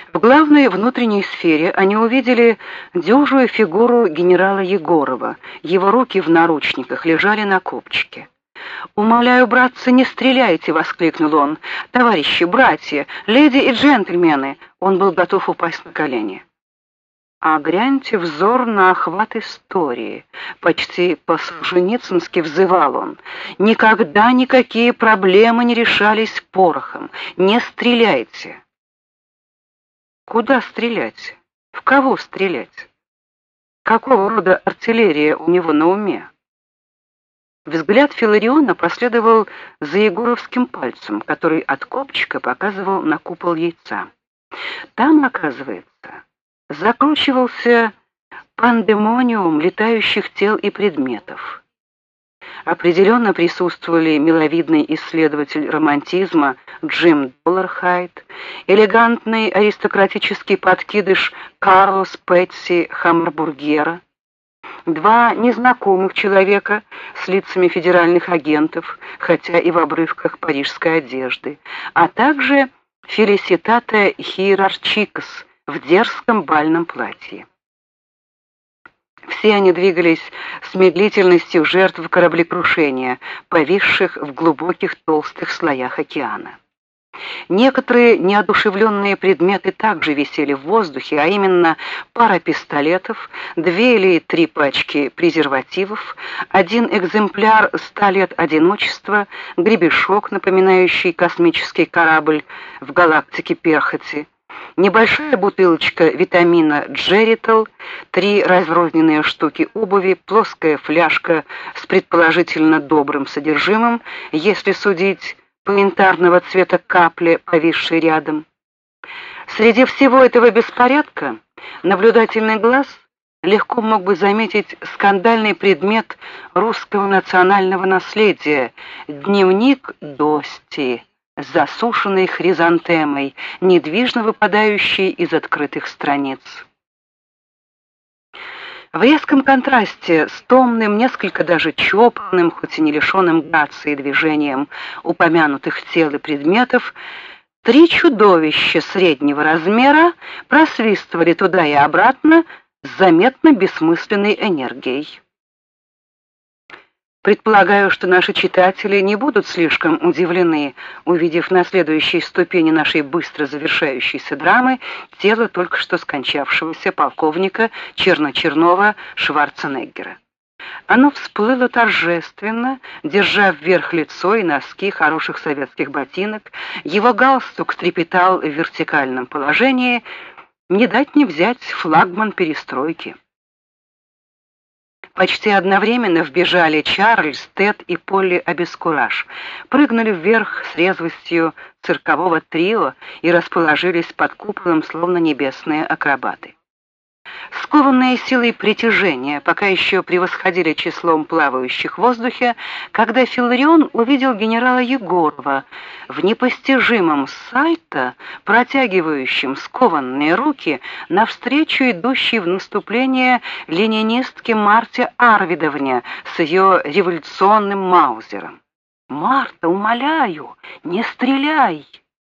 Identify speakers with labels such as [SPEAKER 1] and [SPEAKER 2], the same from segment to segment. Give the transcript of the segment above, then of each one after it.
[SPEAKER 1] В главной внутренней сфере они увидели дюжую фигуру генерала Егорова. Его руки в наручниках лежали на копчике. «Умоляю, братцы, не стреляйте!» — воскликнул он. «Товарищи, братья, леди и джентльмены!» Он был готов упасть на колени. «А гляньте взор на охват истории!» — почти по-солженицынски взывал он. «Никогда никакие проблемы не решались порохом. Не стреляйте!» Куда стрелять? В кого стрелять? Какого рода артиллерия у него на уме? Взгляд Филариона последовал за егоровским пальцем, который от копчика показывал на купол яйца. Там, оказывается, закручивался пандемониум летающих тел и предметов. Определенно присутствовали миловидный исследователь романтизма Джим Доллархайт, элегантный аристократический подкидыш Карлос Пэтси Хаммербургера, два незнакомых человека с лицами федеральных агентов, хотя и в обрывках парижской одежды, а также Фелиситата Хиерарчикас в дерзком бальном платье. Все они двигались с медлительностью жертв кораблекрушения, повисших в глубоких толстых слоях океана. Некоторые неодушевленные предметы также висели в воздухе, а именно пара пистолетов, 2 или 3 пачки презервативов, 1 экземпляр 100 лет одиночества, гребешок, напоминающий космический корабль в галактике Перхоти, небольшая бутылочка витамина Джеритал, 3 разрозненные штуки обуви, плоская фляжка с предположительно добрым содержимым, если судить по янтарного цвета капли, повисшей рядом. Среди всего этого беспорядка наблюдательный глаз легко мог бы заметить скандальный предмет русского национального наследия — дневник Дости, с засушенной хризантемой, недвижно выпадающей из открытых страниц. В резком контрасте с томным, несколько даже чопорным, хоть и не лишенным грации движением упомянутых тел и предметов, 3 чудовища среднего размера просвистывали туда и обратно с заметно бессмысленной энергией. Предполагаю, что наши читатели не будут слишком удивлены, увидев на следующей ступени нашей быстро завершающейся драмы тело только что скончавшегося полковника Черночернова Шварценеггера. Оно всплыло торжественно, держа вверх лицо и носки хороших советских ботинок, его галстук трепетал в вертикальном положении, не дать не взять флагман перестройки. Почти одновременно вбежали Чарльз, Тед и Полли Обескураж, прыгнули вверх с резвостью циркового трио и расположились под куполом, словно небесные акробаты. Скованные силой притяжения, пока еще превосходили числом плавающих в воздухе, когда Филарион увидел генерала Егорова в непостижимом сальто, протягивающем скованные руки навстречу идущей в наступление ленинистке Марте Арвидовне с ее революционным маузером. «Марта, умоляю, не стреляй!»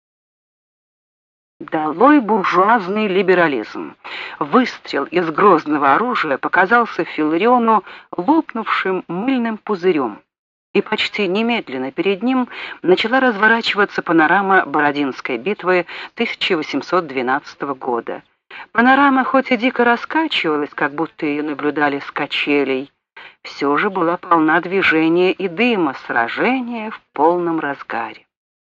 [SPEAKER 1] Долой буржуазный либерализм. Выстрел из грозного оружия показался Филариону лопнувшим мыльным пузырем, и почти немедленно перед ним начала разворачиваться панорама Бородинской битвы 1812 года. Панорама хоть и дико раскачивалась, как будто ее наблюдали с качелей, все же была полна движения и дыма, сражения в полном разгаре.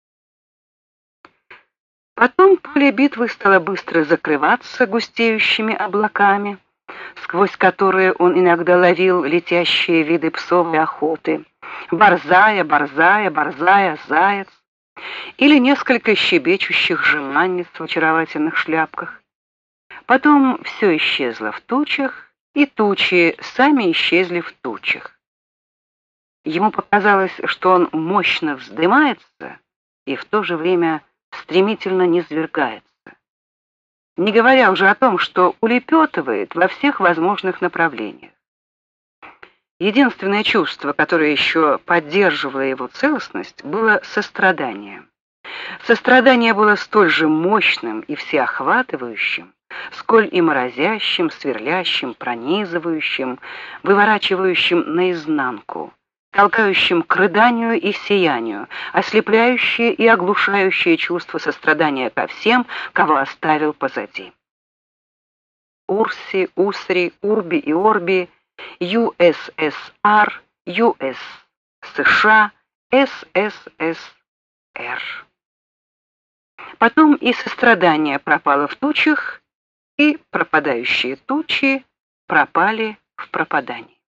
[SPEAKER 1] Потом поле битвы стало быстро закрываться густеющими облаками, сквозь которые он иногда ловил летящие виды псовой охоты: борзая, борзая, борзая, заяц, или несколько щебечущих жеманниц в очаровательных шляпках. Потом все исчезло в тучах, и тучи сами исчезли в тучах. Ему показалось, что он мощно вздымается и в то же время стремительно низвергается, не говоря уже о том, что улепетывает во всех возможных направлениях. Единственное чувство, которое еще поддерживало его целостность, было сострадание. Сострадание было столь же мощным и всеохватывающим, сколь и морозящим, сверлящим, пронизывающим, выворачивающим наизнанку, толкающим к рыданию и сиянию, ослепляющее и оглушающее чувство сострадания ко всем, кого оставил позади. Урси, Усри, Урби и Орби, ЮССР, ЮС, США, СССР. Потом и сострадание пропало в тучах, и пропадающие тучи пропали в пропадании.